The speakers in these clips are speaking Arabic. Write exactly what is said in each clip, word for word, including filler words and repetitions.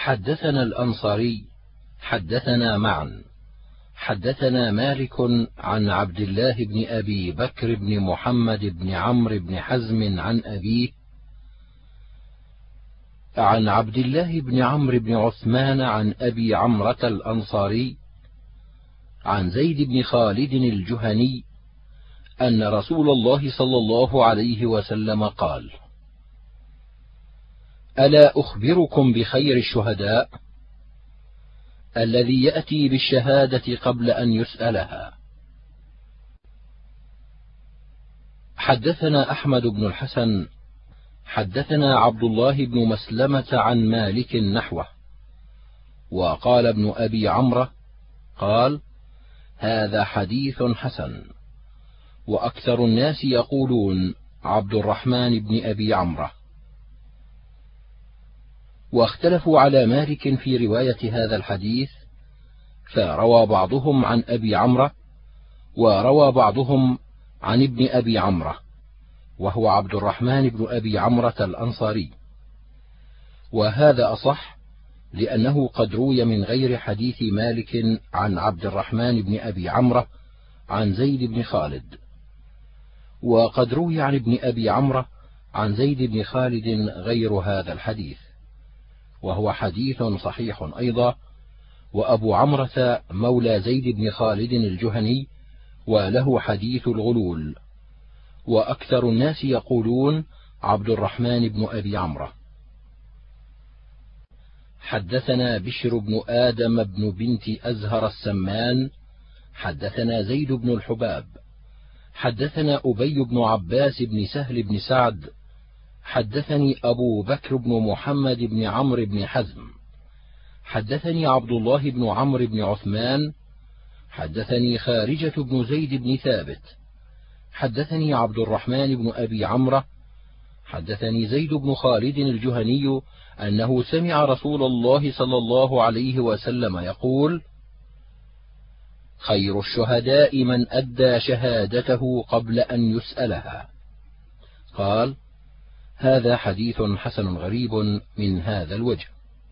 حدثنا الأنصاري حدثنا معا حدثنا مالك عن عبد الله بن أبي بكر بن محمد بن عمرو بن حزم عن أبيه عن عبد الله بن عمرو بن عثمان عن أبي عمرة الأنصاري عن زيد بن خالد الجهني أن رسول الله صلى الله عليه وسلم قال: ألا أخبركم بخير الشهداء؟ الذي يأتي بالشهادة قبل أن يسألها. حدثنا أحمد بن الحسن حدثنا عبد الله بن مسلمة عن مالك نحوه، وقال ابن أبي عمرة قال: هذا حديث حسن. وأكثر الناس يقولون عبد الرحمن بن أبي عمرة. واختلفوا على مالك في رواية هذا الحديث، فروى بعضهم عن أبي عمرة، وروى بعضهم عن ابن أبي عمرة، وهو عبد الرحمن بن أبي عمرة الأنصاري. وهذا أصح، لأنه قد روي من غير حديث مالك عن عبد الرحمن بن أبي عمرة عن زيد بن خالد، وقد روي عن ابن أبي عمرة عن زيد بن خالد غير هذا الحديث، وهو حديث صحيح أيضا. وأبو عمرة مولى زيد بن خالد الجهني، وله حديث الغلول. وأكثر الناس يقولون عبد الرحمن بن أبي عمرة. حدثنا بشر بن آدم بن بنت أزهر السمان حدثنا زيد بن الحباب حدثنا أبي بن عباس بن سهل بن سعد حدثني أبو بكر بن محمد بن عمرو بن حزم حدثني عبد الله بن عمرو بن عثمان حدثني خارجة بن زيد بن ثابت حدثني عبد الرحمن بن أبي عمرة حدثني زيد بن خالد الجهني أنه سمع رسول الله صلى الله عليه وسلم يقول: خير الشهداء من أدى شهادته قبل أن يسألها. قال: هذا حديث حسن غريب من هذا الوجه.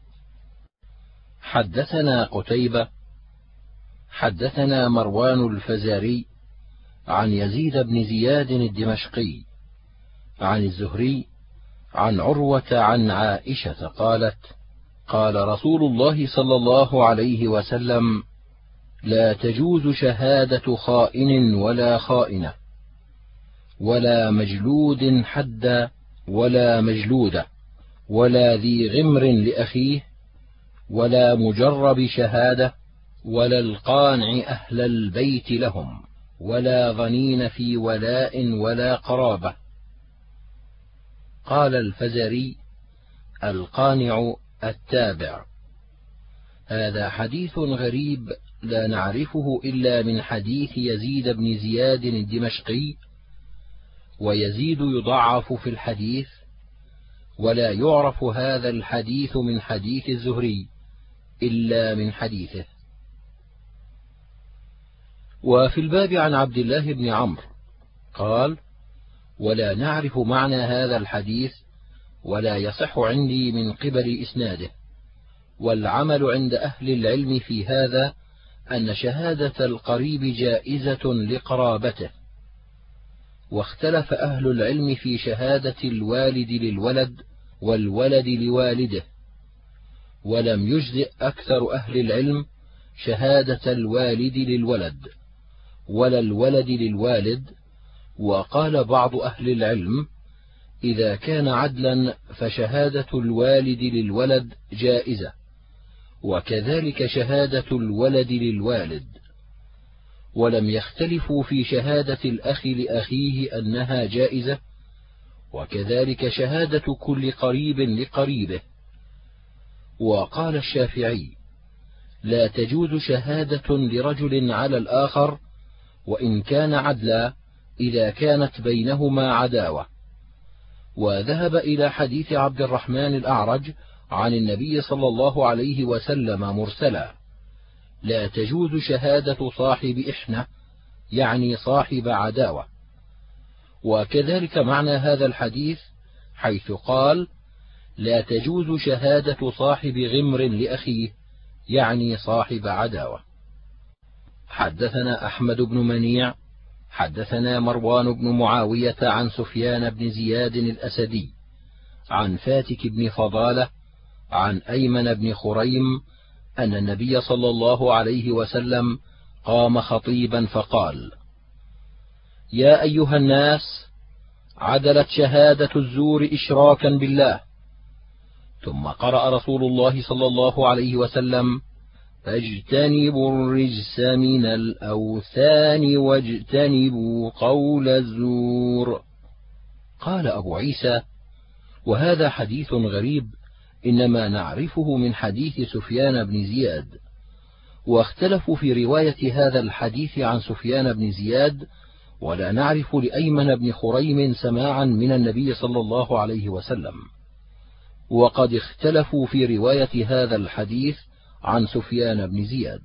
حدثنا قتيبة حدثنا مروان الفزاري عن يزيد بن زياد الدمشقي عن الزهري عن عروة عن عائشة قالت: قال رسول الله صلى الله عليه وسلم: لا تجوز شهادة خائن ولا خائنة، ولا مجلود حدا ولا مجلودة، ولا ذي غمر لأخيه، ولا مجرب شهادة، ولا القانع أهل البيت لهم، ولا ظنين في ولاء ولا قرابة. قال الفزاري: القانع التابع. هذا حديث غريب لا نعرفه إلا من حديث يزيد بن زياد الدمشقي، ويزيد يضعف في الحديث، ولا يعرف هذا الحديث من حديث الزهري إلا من حديثه. وفي الباب عن عبد الله بن عمرو قال: ولا نعرف معنى هذا الحديث، ولا يصح عندي من قبل إسناده. والعمل عند أهل العلم في هذا أن شهادة القريب جائزة لقرابته. واختلف أهل العلم في شهادة الوالد للولد والولد لوالده، ولم يجزئ أكثر أهل العلم شهادة الوالد للولد ولا الولد للوالد. وقال بعض أهل العلم: إذا كان عدلا فشهادة الوالد للولد جائزة، وكذلك شهادة الولد للوالد. ولم يختلفوا في شهادة الأخ لأخيه أنها جائزة، وكذلك شهادة كل قريب لقريبه. وقال الشافعي: لا تجوز شهادة لرجل على الآخر وإن كان عدلا إذا كانت بينهما عداوة. وذهب إلى حديث عبد الرحمن الأعرج عن النبي صلى الله عليه وسلم مرسلا: لا تجوز شهادة صاحب إحنة، يعني صاحب عداوة. وكذلك معنى هذا الحديث حيث قال: لا تجوز شهادة صاحب غمر لأخيه، يعني صاحب عداوة. حدثنا أحمد بن منيع حدثنا مروان بن معاوية عن سفيان بن زياد الأسدي عن فاتك بن فضالة عن أيمن بن خريم أن النبي صلى الله عليه وسلم قام خطيبا فقال: يا أيها الناس، عدلت شهادة الزور إشراكا بالله. ثم قرأ رسول الله صلى الله عليه وسلم: فاجتنبوا الرجس من الأوثان واجتنبوا قول الزور. قال أبو عيسى: وهذا حديث غريب، إنما نعرفه من حديث سفيان بن زياد. واختلفوا في رواية هذا الحديث عن سفيان بن زياد، ولا نعرف لأيمن بن خريم سماعا من النبي صلى الله عليه وسلم. وقد اختلفوا في رواية هذا الحديث عن سفيان بن زياد.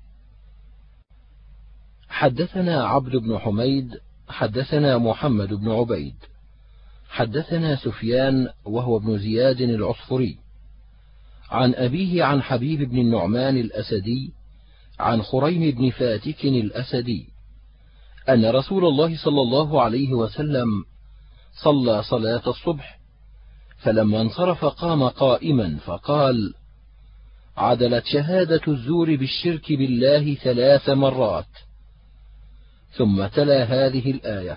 حدثنا عبد بن حميد حدثنا محمد بن عبيد حدثنا سفيان وهو ابن زياد العصفري عن أبيه عن حبيب بن النعمان الأسدي عن خريم بن فاتك الأسدي أن رسول الله صلى الله عليه وسلم صلى صلاة الصبح، فلما انصرف قام قائما فقال: عدلت شهادة الزور بالشرك بالله ثلاث مرات. ثم تلا هذه الآية: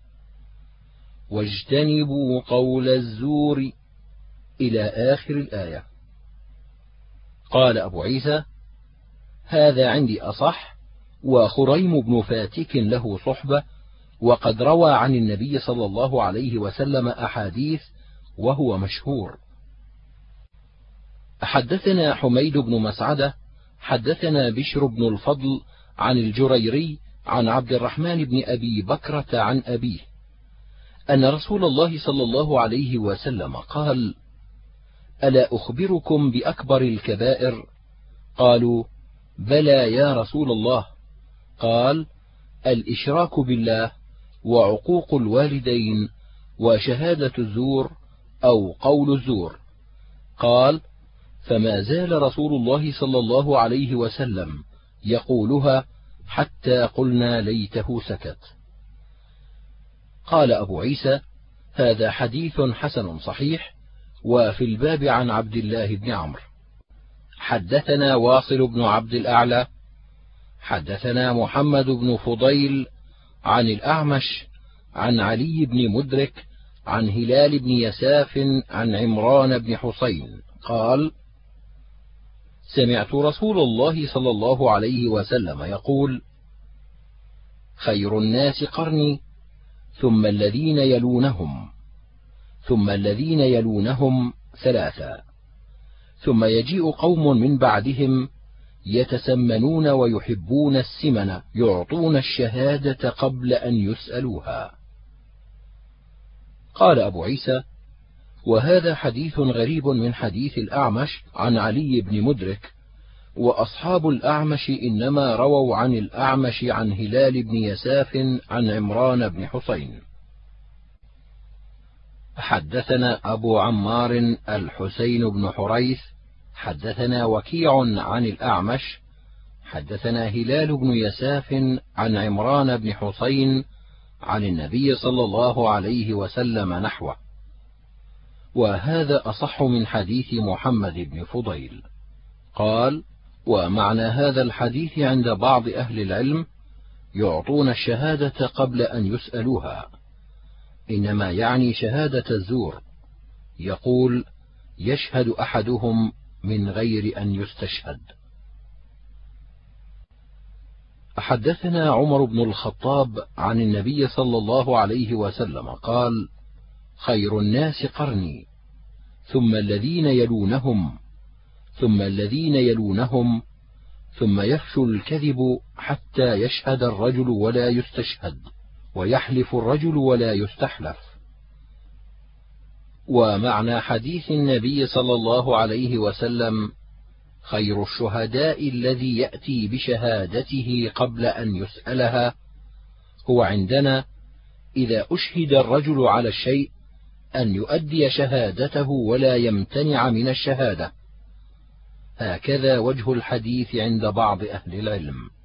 واجتنبوا قول الزور إلى آخر الآية. قال أبو عيسى: هذا عندي أصح، وخريم بن فاتك له صحبة، وقد روى عن النبي صلى الله عليه وسلم أحاديث، وهو مشهور. حدثنا حميد بن مسعدة حدثنا بشر بن الفضل عن الجريري عن عبد الرحمن بن أبي بكرة عن أبيه أن رسول الله صلى الله عليه وسلم قال: ألا أخبركم بأكبر الكبائر؟ قالوا: بلى يا رسول الله. قال: الإشراك بالله، وعقوق الوالدين، وشهادة الزور أو قول الزور. قال: فما زال رسول الله صلى الله عليه وسلم يقولها حتى قلنا ليته سكت. قال أبو عيسى: هذا حديث حسن صحيح. وفي الباب عن عبد الله بن عمرو. حدثنا واصل بن عبد الأعلى حدثنا محمد بن فضيل عن الأعمش عن علي بن مدرك عن هلال بن يساف عن عمران بن حسين قال: سمعت رسول الله صلى الله عليه وسلم يقول: خير الناس قرني، ثم الذين يلونهم، ثم الذين يلونهم ثلاثا، ثم يجيء قوم من بعدهم يتسمنون ويحبون السمن، يعطون الشهادة قبل أن يسألوها. قال أبو عيسى: وهذا حديث غريب من حديث الأعمش عن علي بن مدرك، وأصحاب الأعمش إنما رووا عن الأعمش عن هلال بن يساف عن عمران بن حسين. حدثنا أبو عمار الحسين بن حريث حدثنا وكيع عن الأعمش حدثنا هلال بن يساف عن عمران بن حسين عن النبي صلى الله عليه وسلم نحوه، وهذا أصح من حديث محمد بن فضيل. قال: ومعنى هذا الحديث عند بعض أهل العلم يعطون الشهادة قبل أن يسألوها، إنما يعني شهادة الزور، يقول: يشهد أحدهم من غير أن يستشهد. حدثنا عمر بن الخطاب عن النبي صلى الله عليه وسلم قال: خير الناس قرني، ثم الذين يلونهم، ثم الذين يلونهم، ثم يفشو الكذب حتى يشهد الرجل ولا يستشهد، ويحلف الرجل ولا يستحلف. ومعنى حديث النبي صلى الله عليه وسلم: خير الشهداء الذي يأتي بشهادته قبل أن يسألها، هو عندنا إذا أشهد الرجل على الشيء أن يؤدي شهادته ولا يمتنع من الشهادة. هكذا وجه الحديث عند بعض أهل العلم.